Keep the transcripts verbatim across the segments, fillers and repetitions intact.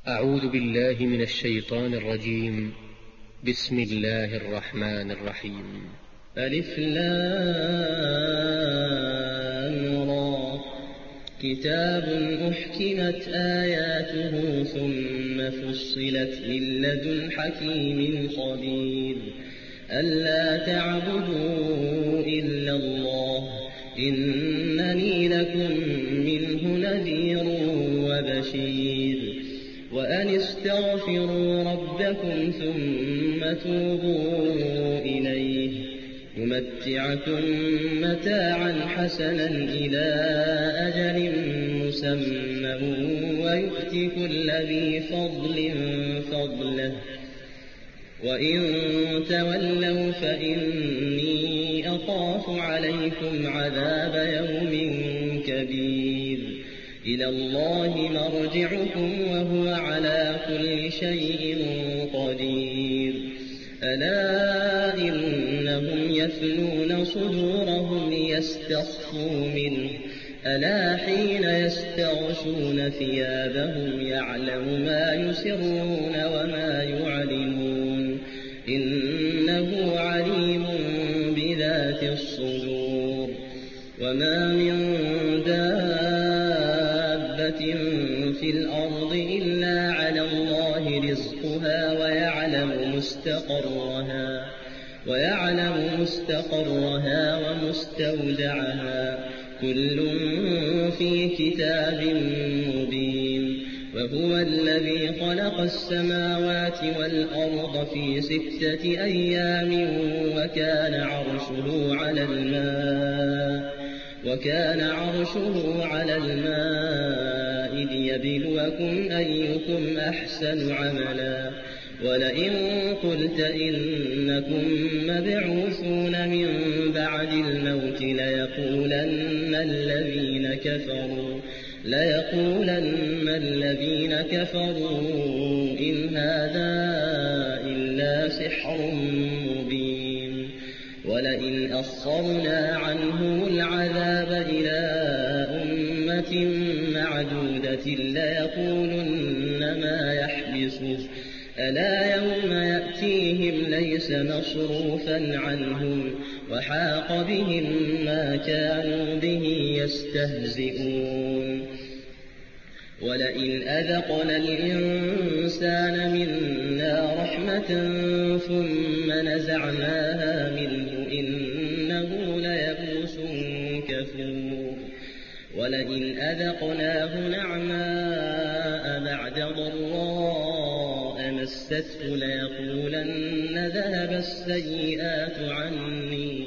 أعوذ بالله من الشيطان الرجيم. بسم الله الرحمن الرحيم. ألف لام را كتاب أحكمت آياته ثم فصلت من لدن حكيم خبير ألا تعبدوا إلا الله إنني لكم منه نذير وبشير وأن استغفروا ربكم ثم توبوا إليه يمتعكم متاعا حسنا إلى أجل مسمى ويؤتي كل ذي فضل فضله وإن تولوا فإني أخاف عليكم عذاب يوم كبير إلى الله مرجعكم وهو على كل شيء قدير ألا إنهم يثنون صدورهم ليستخفوا منه ألا حين يستغشون ثيابهم يعلم ما يسرون وما يعلنون إنه عليم بذات الصدور وما من دابة في الأرض إلا على الله رزقها ويعلم مستقرها ويعلم مستقرها ومستودعها كل في كتاب مبين وهو الذي خلق السماوات والأرض في ستة أيام وكان عرشه على الماء وكان عرشه على الماء ليبلوكم أيكم أحسن عملا ولئن قلت إنكم مبعوثون من بعد الموت ليقولن الذين كفروا ليقولن الذين كفروا إن هذا إلا سحر مبين ولئن أخرنا عنهم العذاب إلى أمة معدودة ليقولن ما يحبسه ألا يوم يأتيهم ليس مصروفا عنهم وحاق بهم ما كانوا به يستهزئون ولئن أذقنا الإنسان منا رحمة ثم نزعناها منه إنه ليئوس كفور ولئن أذقناه نعماء بعد ضراء مسته ليقولن ذهب السيئات عني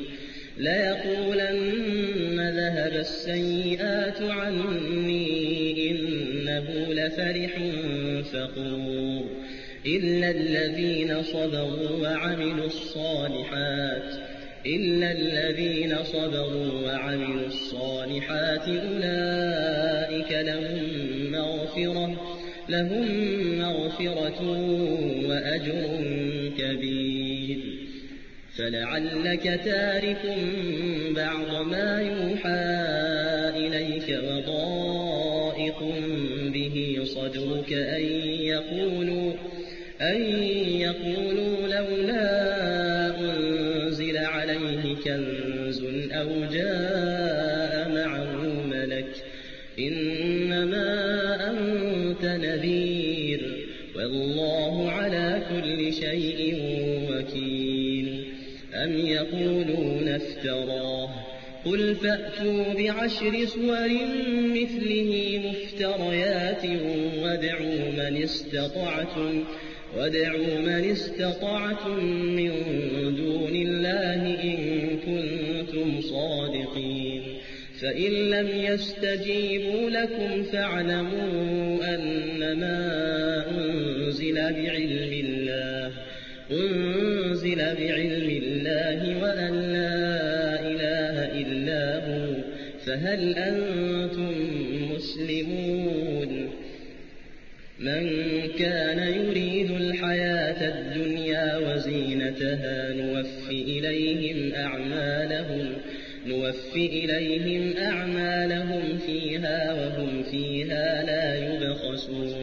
ليقولن ذهب السيئات عني إنه لفرح فخور إلا الذين صبروا وعملوا الصالحات إلا الذين صبروا وعملوا الصالحات أولئك لهم مغفرة لهم مغفرة وأجر كبير فلعلك تارك بعض ما يوحى إليك وضائق به صدرك أن يقولوا أن يقولوا لولا أنزل عليه كنز أو جاء معه ملك إنما أنت نذير والله على كل شيء وكيل أم يقولون افتراه قل فأتوا بعشر سور مثله مفتريات وادعوا من استطعتم وادعوا من استطعتم من دون الله إن كنتم صادقين فإن لم يستجيبوا لكم فاعلموا أنما أنزل بعلم الله أنزل بعلم الله وأن لا إله إلا هو فهل أنتم مسلمون من كان يريد الحياة الدنيا وزينتها نوفي إليهم أعمالهم نوفي إليهم أعمالهم فيها وهم فيها لا يبخسون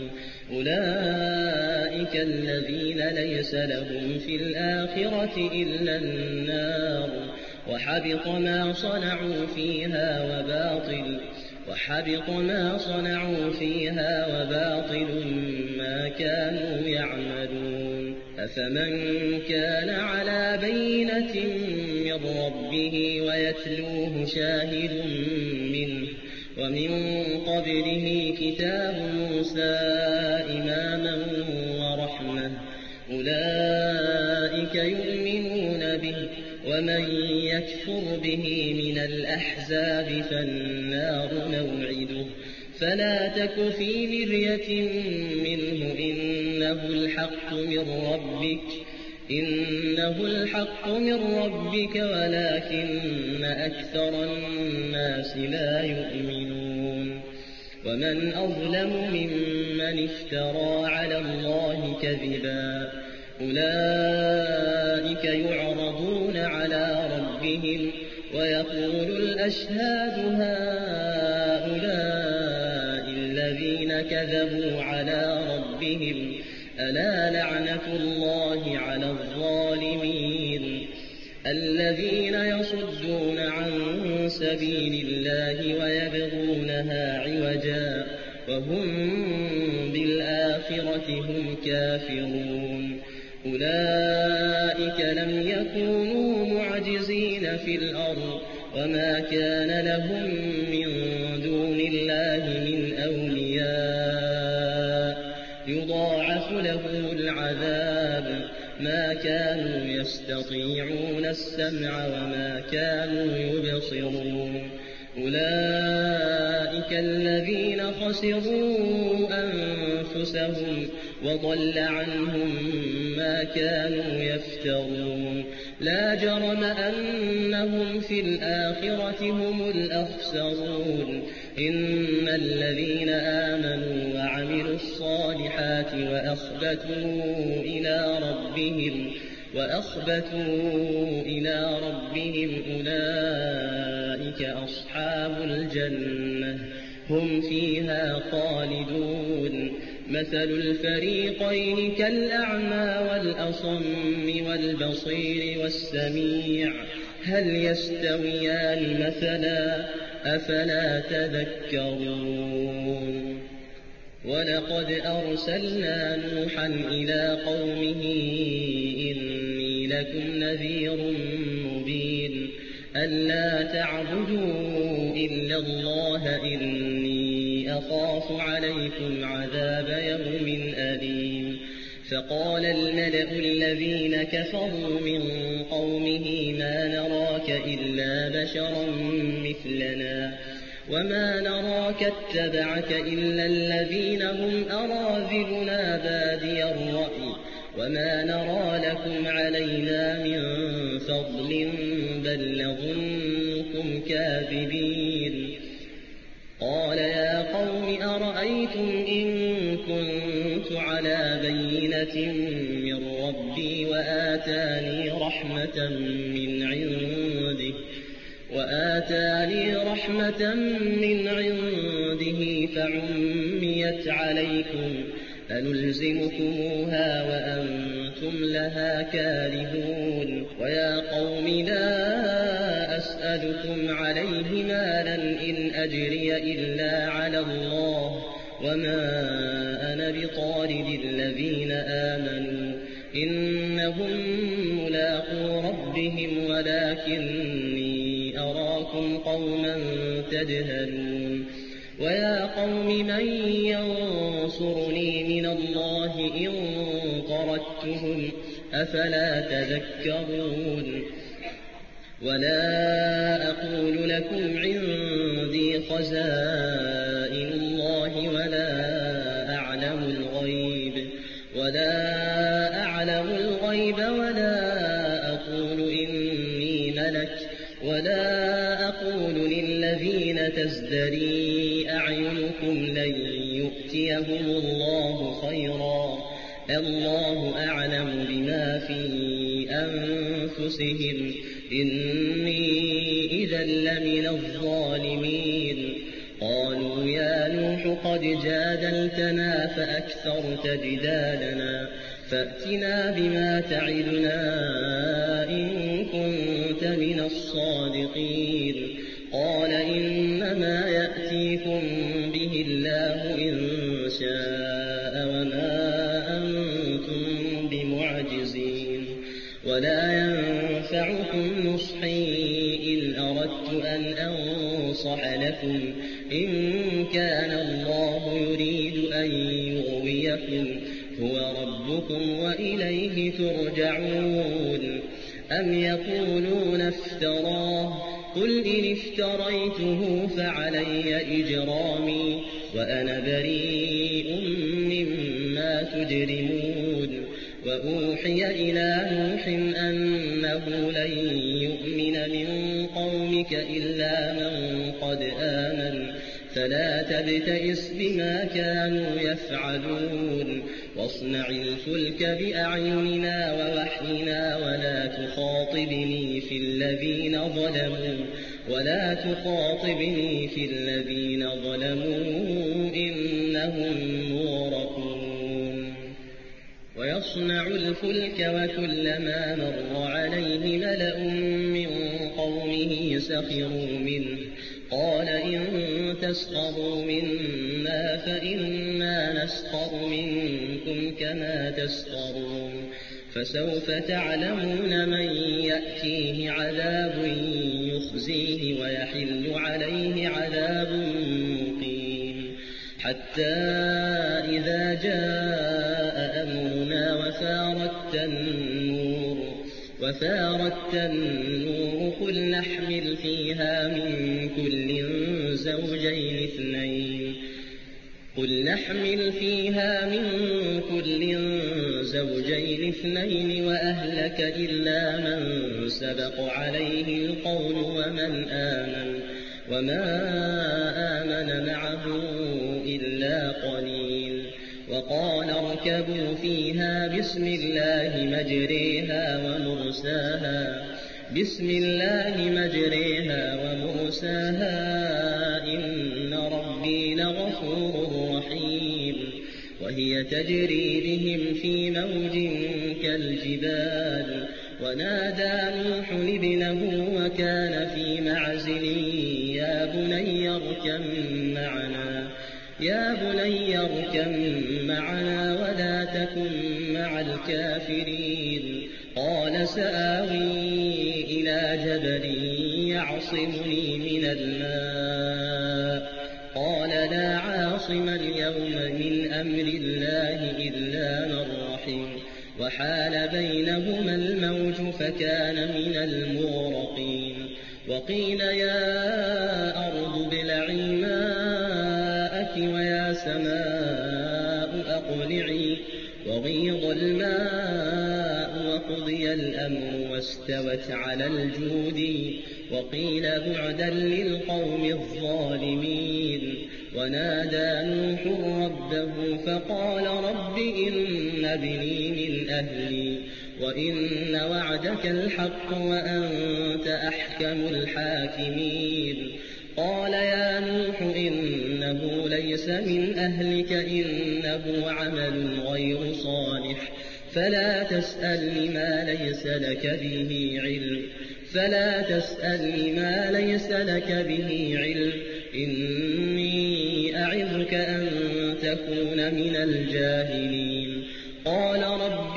أولئك الذين ليس لهم في الآخرة إلا النار وحبط ما صنعوا فيها وباطل وحبط ما صنعوا فيها وباطل ما كانوا يعملون أفمن كان على بينة من ربه ويتلوه شاهد منه ومن قبله كتاب موسى إماما ورحمة أولئك يؤمنون به ومن يكفر به من الأحزاب فالنار موعده فلا تك في مرية منه إنه الحق من ربك إنه الحق من ربك ولكن أكثر الناس لا يؤمنون ومن أظلم ممن افترى على الله كذبا أولئك يعرضون على ربهم ويقول الأشهاد هؤلاء الذين كذبوا على ربهم ألا لعنة الله على الظالمين الذين يصدون عن سبيل الله ويبغونها عوجا وهم بالآخرة هم كافرون أولئك لم يكونوا معجزين في الأرض وما كان لهم من دون الله من أولياء يضاعف لهم العذاب ما كانوا يستطيعون السمع وما كانوا يبصرون أولئك الذين خسروا أنفسهم وضل عنهم ما كانوا يفترون لا جرم أنهم في الآخرة هم الأخسرون إن الذين آمنوا وعملوا الصالحات وأخبتوا إلى ربهم وأخبتوا إلى ربهم أولئك أصحاب الجنة هم فيها خالدون مثل الفريقين كالأعمى والأصم والبصير والسميع هل يستويان مثلا أفلا تذكرون ولقد أرسلنا نوحا إلى قومه إني لكم نذير مبين ألا تعبدوا إلا الله إني أخاف عليكم عذاب يوم أليم فقال الملأ الذين كفروا من قومه ما نراك إلا بشرا مثلنا وما نراك اتبعك إلا الذين هم أراذلنا بادي الرأي وما نرى لكم علينا من فضل بل نظنكم كاذبين قال يا قوم أرأيتم إن كنت على بينة من ربي وآتاني رحمة من عنده وآتاني رحمة من عنده فعميت عليكم أنلزمكموها وأنتم لها كارهون ويا قوم لا أسألكم عليه مالا إن أجري إلا على الله وما أنا بطارد الذين آمنوا إنهم ملاقو ربهم ولكني أراكم قوما تجهلون ويا قوم من ينصرني من الله إن طردتهم أفلا تذكرون ولا أقول لكم عندي خزائن الله ولا أعلم الغيب ولا أعلم الغيب ولا أقول إني ملك ولا أقول للذين تزدري أعينكم لن يؤتيهم الله خيرا الله أعلم بما في أنفسهم إني إذا لمن الظالمين قالوا يا نوح قد جادلتنا فأكثرت جدالنا فأتنا بما تعدنا إن كنت من الصادقين قال إنما يأتيكم به الله إن شاء وما أنتم بمعجزين ولا ينفعكم نصحي إن أردت أن أنصح لكم إن كان الله يريد أن يغويكم هو ربكم وإليه ترجعون أم يقولون افتراه قل إن افتريته فعلي إجرامي وأنا بريء مما تجرمون وأوحي إلى نوح أنه لن يؤمن من قومك إلا من قد آمن فلا تبتئس بما كانوا يفعلون واصنع الفلك بأعيننا ووحينا ولا تخاطبني في الذين ظلموا ولا تخاطبني في الذين ظلموا إنهم مغرقون ويصنع الفلك وكلما مر عليه ملأ من قومه سخروا منه قال إن تسخروا منا فإنا نسخر منكم كما تسخرون فسوف تعلمون من يأتيه عذاب يخزيه ويحل عليه عذاب مقيم حتى إذا جاء أمرنا وفارت النور وفارت النور قل نحمل فيها من كل زوجين اثنين قل نحمل فيها من كل زوجين اثنين وأهلك إلا من سبق عليه القول ومن آمن وما آمن معه إلا قليل وقال اركبوا فيها بسم الله مجريها ومرساها بسم الله مجريها ومرساها إن ربي لغفور رحيم وهي تجري بهم في موج كالجبال ونادى نوح ابنه وكان في معزل يا بني اركب معنا يا بني اركب معنا ولا تكن مع الكافرين قال سآوي إلى جبل يعصمني من الماء قال لا عاصم اليوم من أمر الله إلا من رحم وحال بينهما الموج فكان من المغرقين وقيل يا أرض ابلعي ماءك ويا سماء أقلعي وغيض الماء وقضي الأمر واستوت على الجود وقيل بعدا للقوم الظالمين ونادى نوح ربه فقال رب إن ابني من أهلي وإن وعدك الحق وأنت أحكم الحاكمين قال يا نوح إنه ليس من أهلك إنه عمل غير صالح فلا تسأل ما ليس لك به علم فلا تسأل ما ليس لك به علم إني أعظك أن تكون من الجاهلين قال رب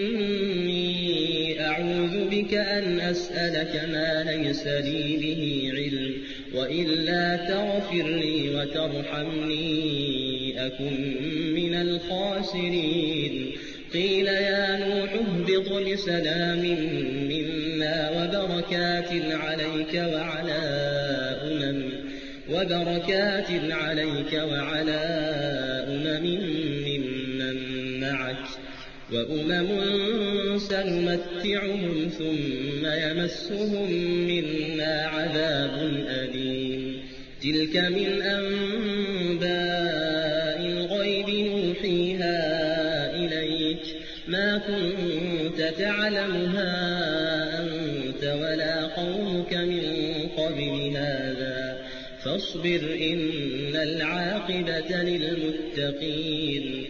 إني أعوذ بك أن أسألك ما ليس لي به علم وإلا تغفر لي وترحمني أكن من الخاسرين قيل يا نوح اهبط بسلام منا وبركات عليك وعلى أمم وبركات عليك وعلى أمم ممن معك وأمم سنمتعهم ثم يمسهم منا عذاب أليم تلك من أنباء الغيب نوحيها إليك ما كنت تعلمها أنت ولا قومك من قبل هذا فاصبر إن العاقبة للمتقين.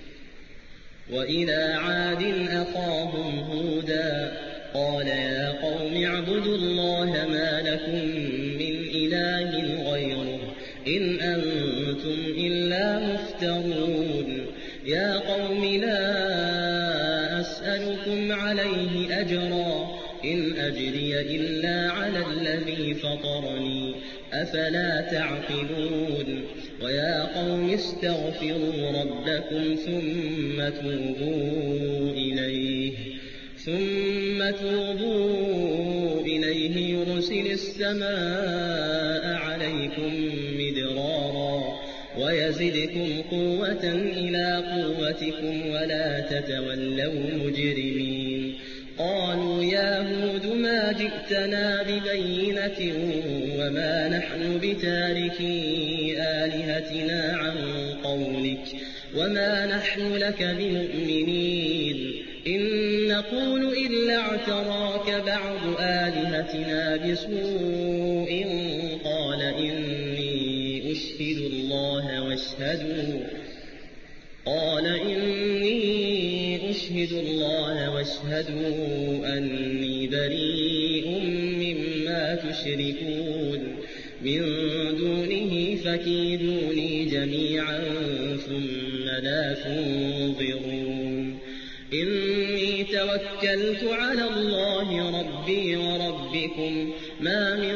وإلى عاد أخاهم هودا قال يا قوم اعبدوا الله ما لكم من إله غيره إن أنتم إلا مفترون. يا قوم لا أسألكم عليه أجرا إن أجري إلا على الذي فطرني أفلا تعقلون. ويا قوم استغفروا ربكم ثم توبوا إليه ثم توبوا إليه يرسل السماء عليكم مدرارا ويزدكم قوة إلى قوتكم ولا تتولوا مجرمين. قالوا يا هود ما جئتنا ببينة وما نحن بتاركي آلهتنا عن قولك وما نحن لك بمؤمنين إن نقول إلا اعتراك بعض آلهتنا بسوء قال إني أشهد الله واشهدوا قال إني أشهد الله واشهدوا أني بريء مما تشركون من دونه فكيدوني جميعا ثم لا تنظرون. إني توكلت على الله ربي وربكم ما من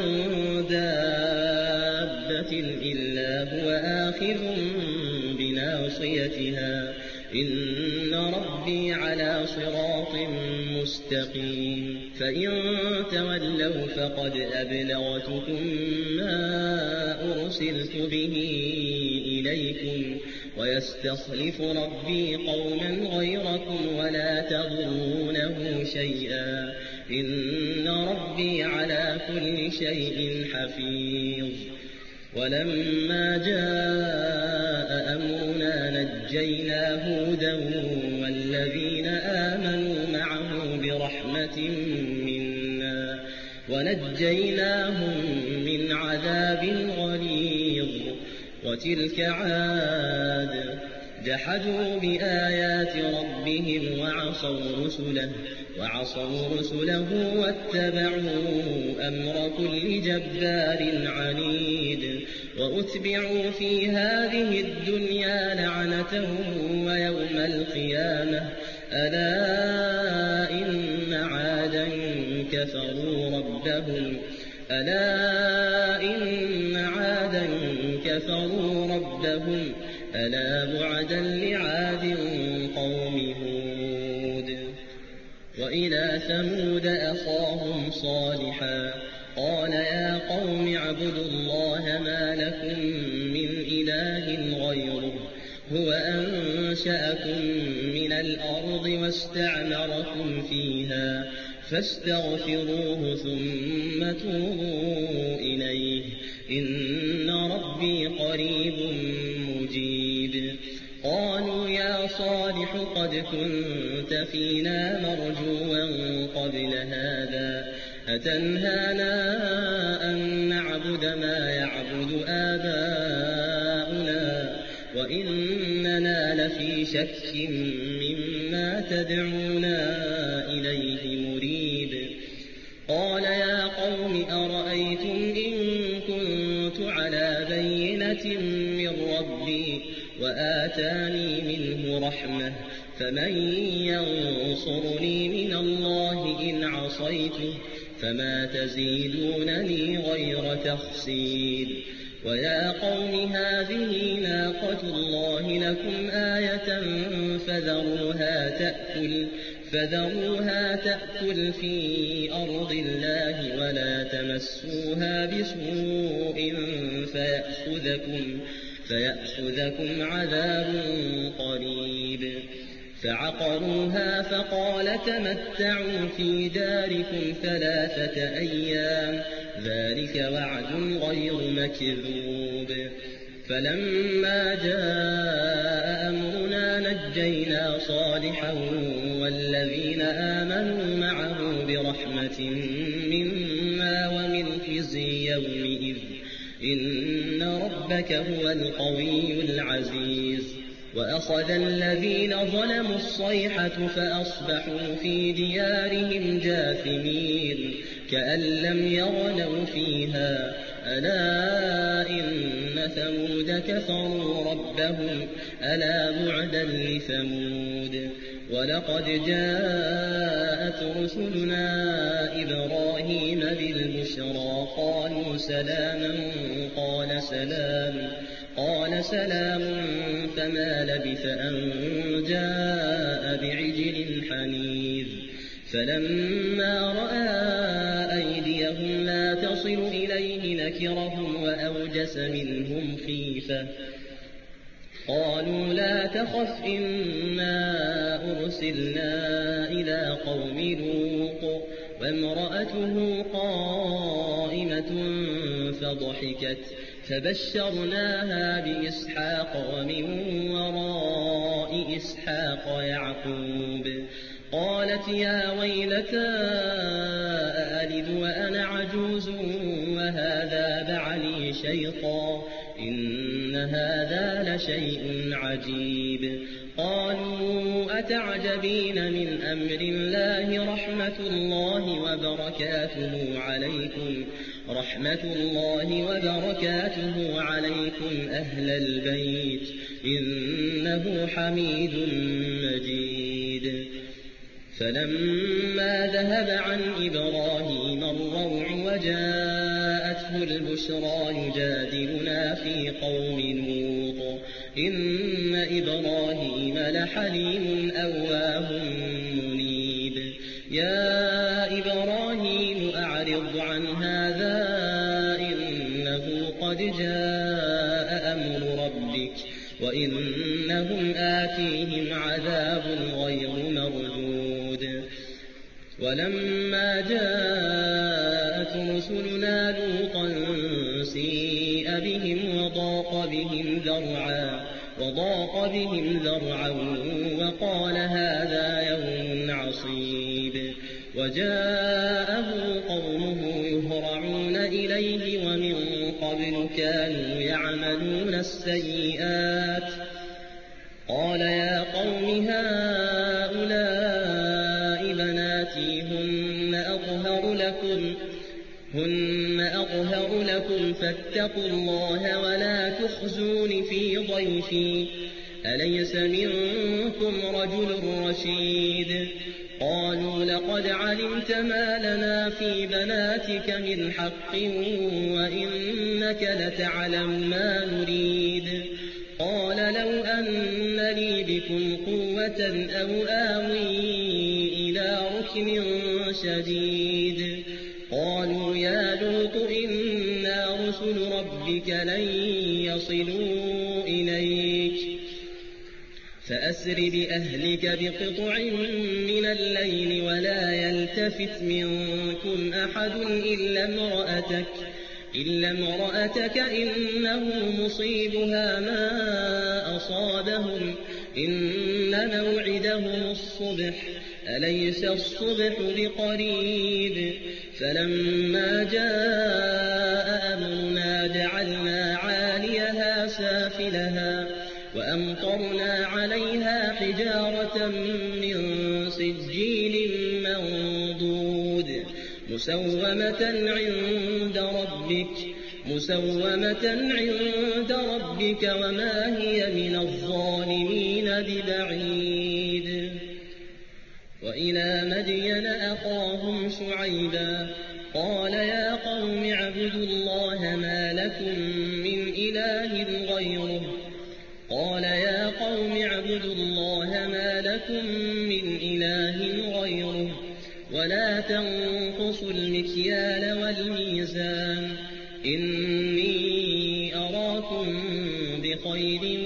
دابة إلا هو آخذ بناصيتها إن ربي على صراط مستقيم. فإن تولوا فقد أبلغتكم ما أرسلت به إليكم ويستخلف ربي قوما غيركم ولا تضرونه شيئا إن ربي على كل شيء حفيظ. ولما جاء أمرنا نجينا هودا والذين آمنوا معه برحمة منا ونجيناهم من عذاب غليظ. وتلك عاد جحدوا بآيات ربهم وعصوا رسله وعصوا رسله واتبعوا أمر كل جبار عنيد. وأتبعوا في هذه الدنيا لعنة ويوم القيامة ألا إن عادا كفروا ربهم ألا إن عادا كفروا ربهم ألا بعدا لعاد قوم هود. وإلى ثمود أخاهم صالحا قال يا قوم اعبدوا الله ما لكم من إله غيره هو أنشأكم من الأرض واستعمركم فيها فاستغفروه ثم توبوا إليه إن ربي قريب مجيب. قالوا يا صالح قد كنت فينا مرجوا قبل هذا أتنهانا أن نعبد ما يعبد آباؤنا وإننا لفي شك مما تدعونا إليه مريب. قال يا قوم أرأيتم إن كنت على بينة من ربي وآتاني منه رحمة فمن ينصرني من الله إن عصيته فما تزيدونني غير تخسير. ويا قوم هذه ناقة الله لكم آية فذروها تأكل فذروها تأكل في أرض الله ولا تمسوها بسوء فيأخذكم, فيأخذكم عذاب قريب. فعقروها فقال تمتعوا في داركم ثلاثة أيام ذلك وعد غير مكذوب. فلما جاء أمرنا نجينا صالحا والذين آمنوا معه برحمة منا ومن خزي يومئذ إن ربك هو القوي العزيز وأخذ الذين ظلموا الصيحة فأصبحوا في ديارهم جاثمين كأن لم يغنوا فيها ألا إن ثمود كفروا ربهم ألا بعدا لثمود ولقد جاءت رسلنا إبراهيم بالبشرى قالوا سلاما قال سلام قال سلام فما لبث أن جاء بعجل حنيذ فلما رأى أيديهم لا تصل إليه نكرهم وأوجس منهم خيفة قالوا لا تخف إنا أرسلنا إلى قوم لوط وامرأته قائمة فضحكت فبشرناها بإسحاق ومن وراء إسحاق يعقوب قالت يا ويلتى أألد وأنا عجوز وهذا بعلي شيطا إن هذا لشيء عجيب قالوا أتعجبين من أمر الله رحمة الله وبركاته عليكم رحمة الله وبركاته عليكم أهل البيت إنه حميد مجيد فلما ذهب عن إبراهيم الروع وجاءته البشرى يجادلنا في قوم لوط إن إبراهيم لحليم أواه منيب يا إبراهيم أعرض عن هذا إنه قد جاء أمر ربك وإنهم آتيهم عذاب غير مردود ولما جاءت رسلنا لوطا سيء بهم وضاق بهم ذرعا وضاق بهم ذرعا وقال هذا يوم عصيب وجاءه قومه يهرعون إليه ومن قبل كانوا يعملون السيئات قال يا قوم هؤلاء بناتي هن أطهر لكم هن أطهر لكم فاتقوا الله ولا تخزون في ضيفي أليس منكم رجل رشيد قالوا لقد علمت ما لنا في بناتك من حق وإنك لتعلم ما نريد قال لو أن لي بكم قوة أو آوي إلى ركن شديد قالوا يا لوط إنا رسل ربك لن يصلوا إليك فأسر بأهلك بقطع من الليل ولا يلتفت منكم أحد إلا امرأتك إلا امرأتك إنه مصيبها ما أصابهم إن موعدهم الصبح أليس الصبح بقريب فلما جاء أمرنا جعلنا عاليها سافلها وأمطرنا عليها حجارة من سجيل منضود مسومة عند ربك مسومة عند ربك وما هي من الظالمين ببعيد وإلى مدين أخاهم شعيبا قال يا قوم اعبدوا الله ما لكم من إله غيره قال يا قوم اعبدوا الله ما لكم من إله غيره ولا تنقصوا المكيال والميزان إني أراكم بخير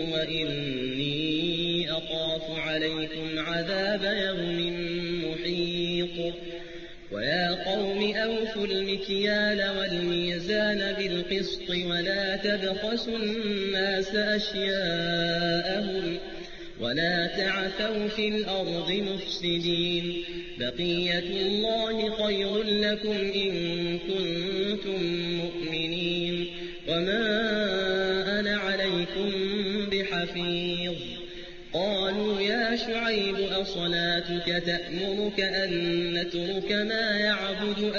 وإني أخاف عليكم عذاب يوم محيط ويا قوم أوفوا المكيال والميزان بالقسط ولا تبخسوا الناس أشياءهم ولا تعثوا في الأرض مفسدين بقية الله خير لكم إن كنتم مؤمنين وما أنا عليكم بحفيظ. قالوا يا شعيب أصلاتك تأمرك أن نترك ما يعبد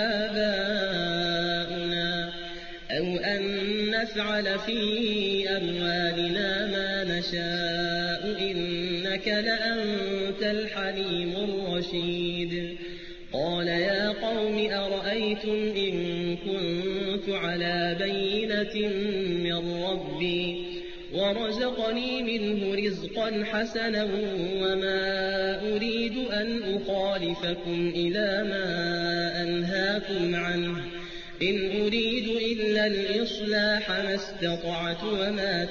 آباؤنا أو أن نفعل في أموالنا ما نشاء إنك لأنت الحليم الرشيد. قال يا قوم أرأيتم إن كنت على بينة من ربي ورزقني منه رزقا حسنا وما أريد أن أخالفكم إلى ما أنهاكم عنه إن أريد إلا الإصلاح ما استطعت وما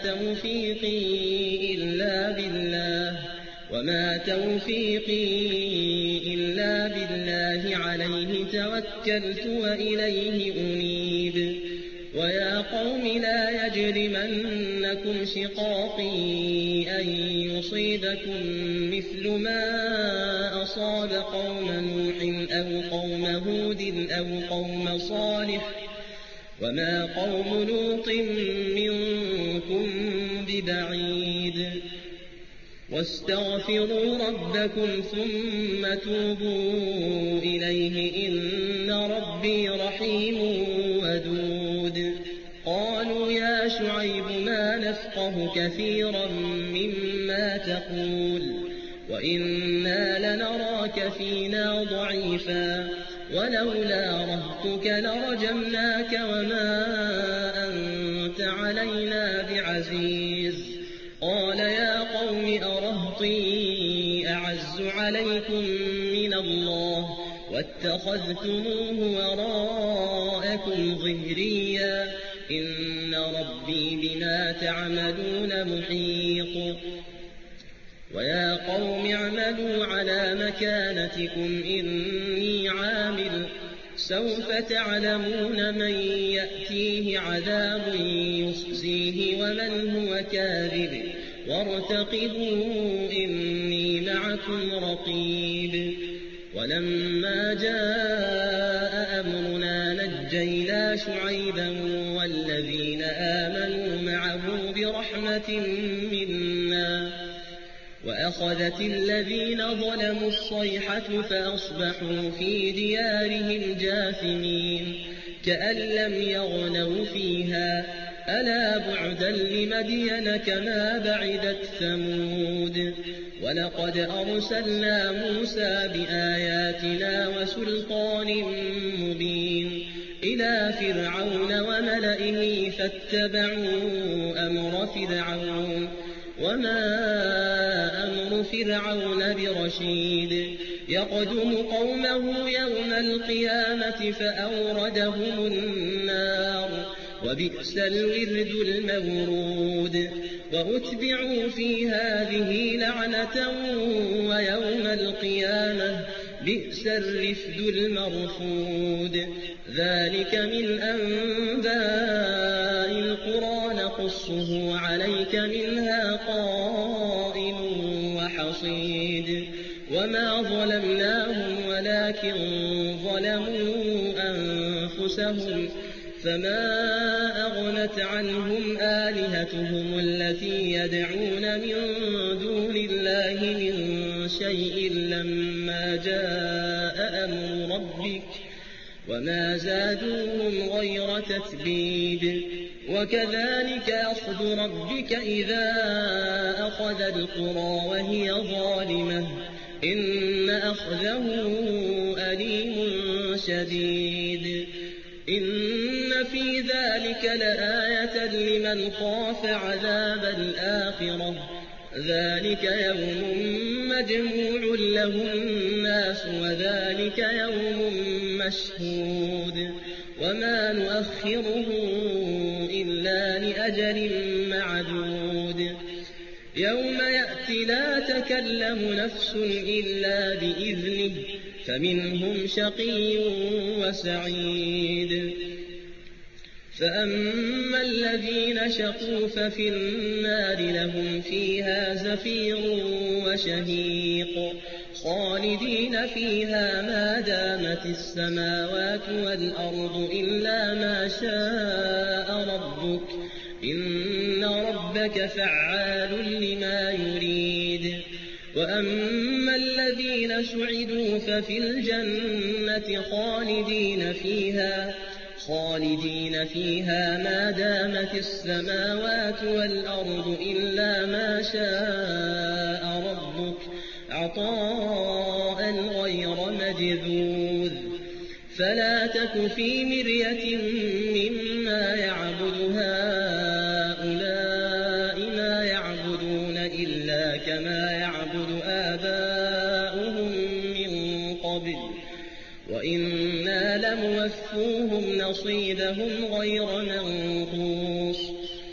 توفيقي إلا بالله وما توفيقي إلا بالله عليه توكلت وإليه أنيب. ويا قوم لا يجرمنكم شقاقي أن يصيبكم مثل ما أصاب قوم نوح أو قوم هود أو قوم صالح وما قوم لوط منكم ببعيد. واستغفروا ربكم ثم توبوا إليه إن ربي رحيم ودود. قالوا يا شعيب ما نفقه كثيرا مما تقول وإنا لنراك فينا ضعيفا ولولا رهتك لرجمناك وما أنت علينا بعزيز. قال يا قوم أرهطي أعز عليكم من الله واتخذتموه وراءكم ظهريا إن ربي بما تعملون محيط. ويا قوم اعملوا على مكانتكم إني عامل سوف تعلمون من يأتيه عذاب يخزيه ومن هو كاذب وارتقبوا إني معكم رقيب. ولما جاء أمرنا نجينا شعيبا والذين آمنوا معه برحمة منا وأخذت الذين ظلموا الصيحة فأصبحوا في ديارهم جاثمين كأن لم يغنوا فيها ألا بعدا لمدين كما بعدت ثمود. ولقد أرسلنا موسى بآياتنا وسلطان مبين إلى فرعون وملئه فاتبعوا أمر فرعون وما أمر فرعون برشيد. يقدم قومه يوم القيامة فأوردهم النار وبئس الورد المورود. وأتبعوا في هذه لعنة ويوم القيامة بئس الرفد المرفود. ذلك من أنباء القرى نقصه عليك منها قائم وحصيد. وما ظلمناهم ولكن ظلموا أنفسهم فما أغنت عنهم آلهتهم التي يدعون من دون الله من شيء لما جاء أمر ربك وما زادوهم غير تتبيب. وكذلك أخذ ربك إذا أخذ القرى وهي ظالمة إن أخذه أليم شديد. إن في ذلك لآية لمن خاف عذاب الآخرة ذلك يوم مجموع له الناس وذلك يوم مشهود وما نؤخره إلا لأجل معدود. يوم يأتي لا تكلم نفس إلا بإذنه فمنهم شقي وسعيد. فأما الذين شقوا ففي النار لهم فيها زفير وشهيق خالدين فيها ما دامت السماوات والأرض إلا ما شاء ربك إن ربك فعال لما يريد. وأما الذين سعدوا ففي الجنة خالدين فيها خالدين فيها ما دامت السماوات والأرض إلا ما شاء ربك عطاء غير مجذوذ. فلا تك في مرية مما يعبد هؤلاء ما يعبدون إلا كما يعبد آباؤهم من قبل وإنا لموفوهم نصيبهم غير منقوص.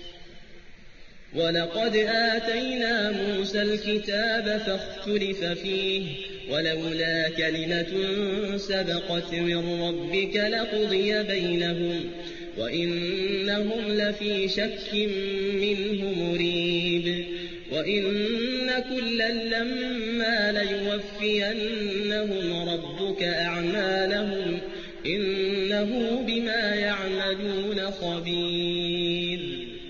ولقد آتينا موسى الكتاب فاختلف فيه ولولا كلمة سبقت من ربك لقضي بينهم وإنهم لفي شك منه مريب. وإن كلا لما ليوفينهم ربك أعمالهم إنه بما يعملون خبير.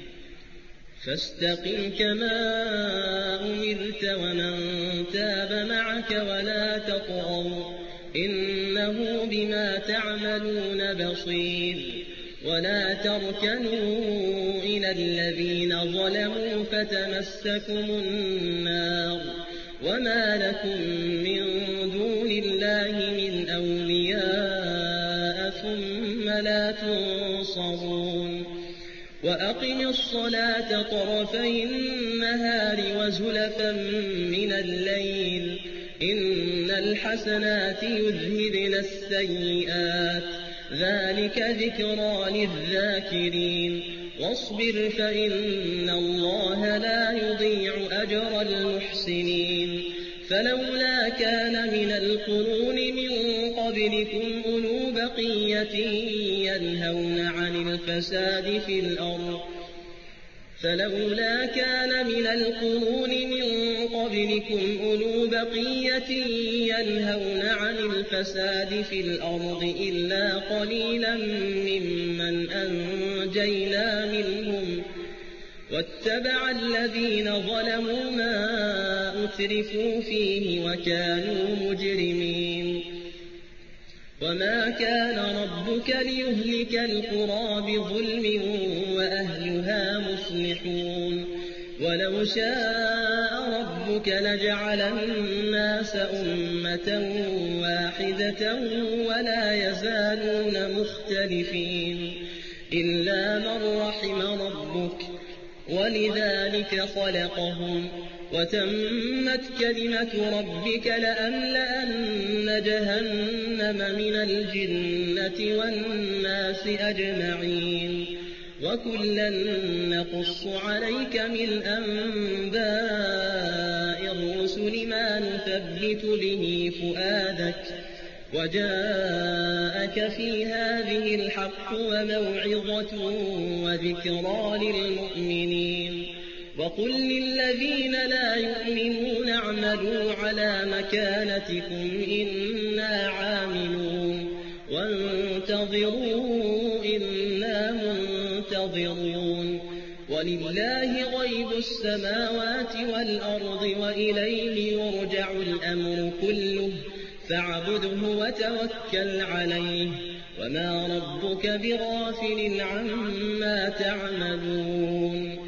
فاستقم كما أمرت ومن تاب معك ولا تطغوا إنه بما تعملون بصير. ولا تركنوا إلى الذين ظلموا فتمسكم النار وما لكم من دون الله من أولياء ثم لا تنصرون. وأقم الصلاة طرفي النهار وزلفا من الليل إن الحسنات يذهبن السيئات ذلك ذكرى للذاكرين. واصبر فإن الله لا يضيع أجر المحسنين. فلولا كان من القرون من قبلكم أولو بقية ينهون عن الفساد في الأرض فلولا كان من القرون من قبلكم أولو بقية ينهون عن الفساد في الأرض إلا قليلا ممن أنجينا منهم واتبع الذين ظلموا ما أترفوا فيه وكانوا مجرمين. وما كان ربك ليهلك القرى بظلم وأهلها مصلحون. ولو شاء ربك لجعل الناس أمة واحدة ولا يزالون مختلفين إلا من رحم ربك ولذلك خلقهم وتمت كلمة ربك لأملأن جهنم من الجنة والناس أجمعين. وكلا نقص عليك من أنباء الرسل ما نثبت به فؤادك وجاءك في هذه الحق وموعظة وذكرى للمؤمنين. وقل للذين لا يؤمنون اعملوا على مكانتكم إنا عاملون وانتظروا إنا منتظرون. ولله غيب السماوات والأرض وإليه يرجع الأمر كله فاعبده وتوكل عليه وما ربك بغافل عما تعملون.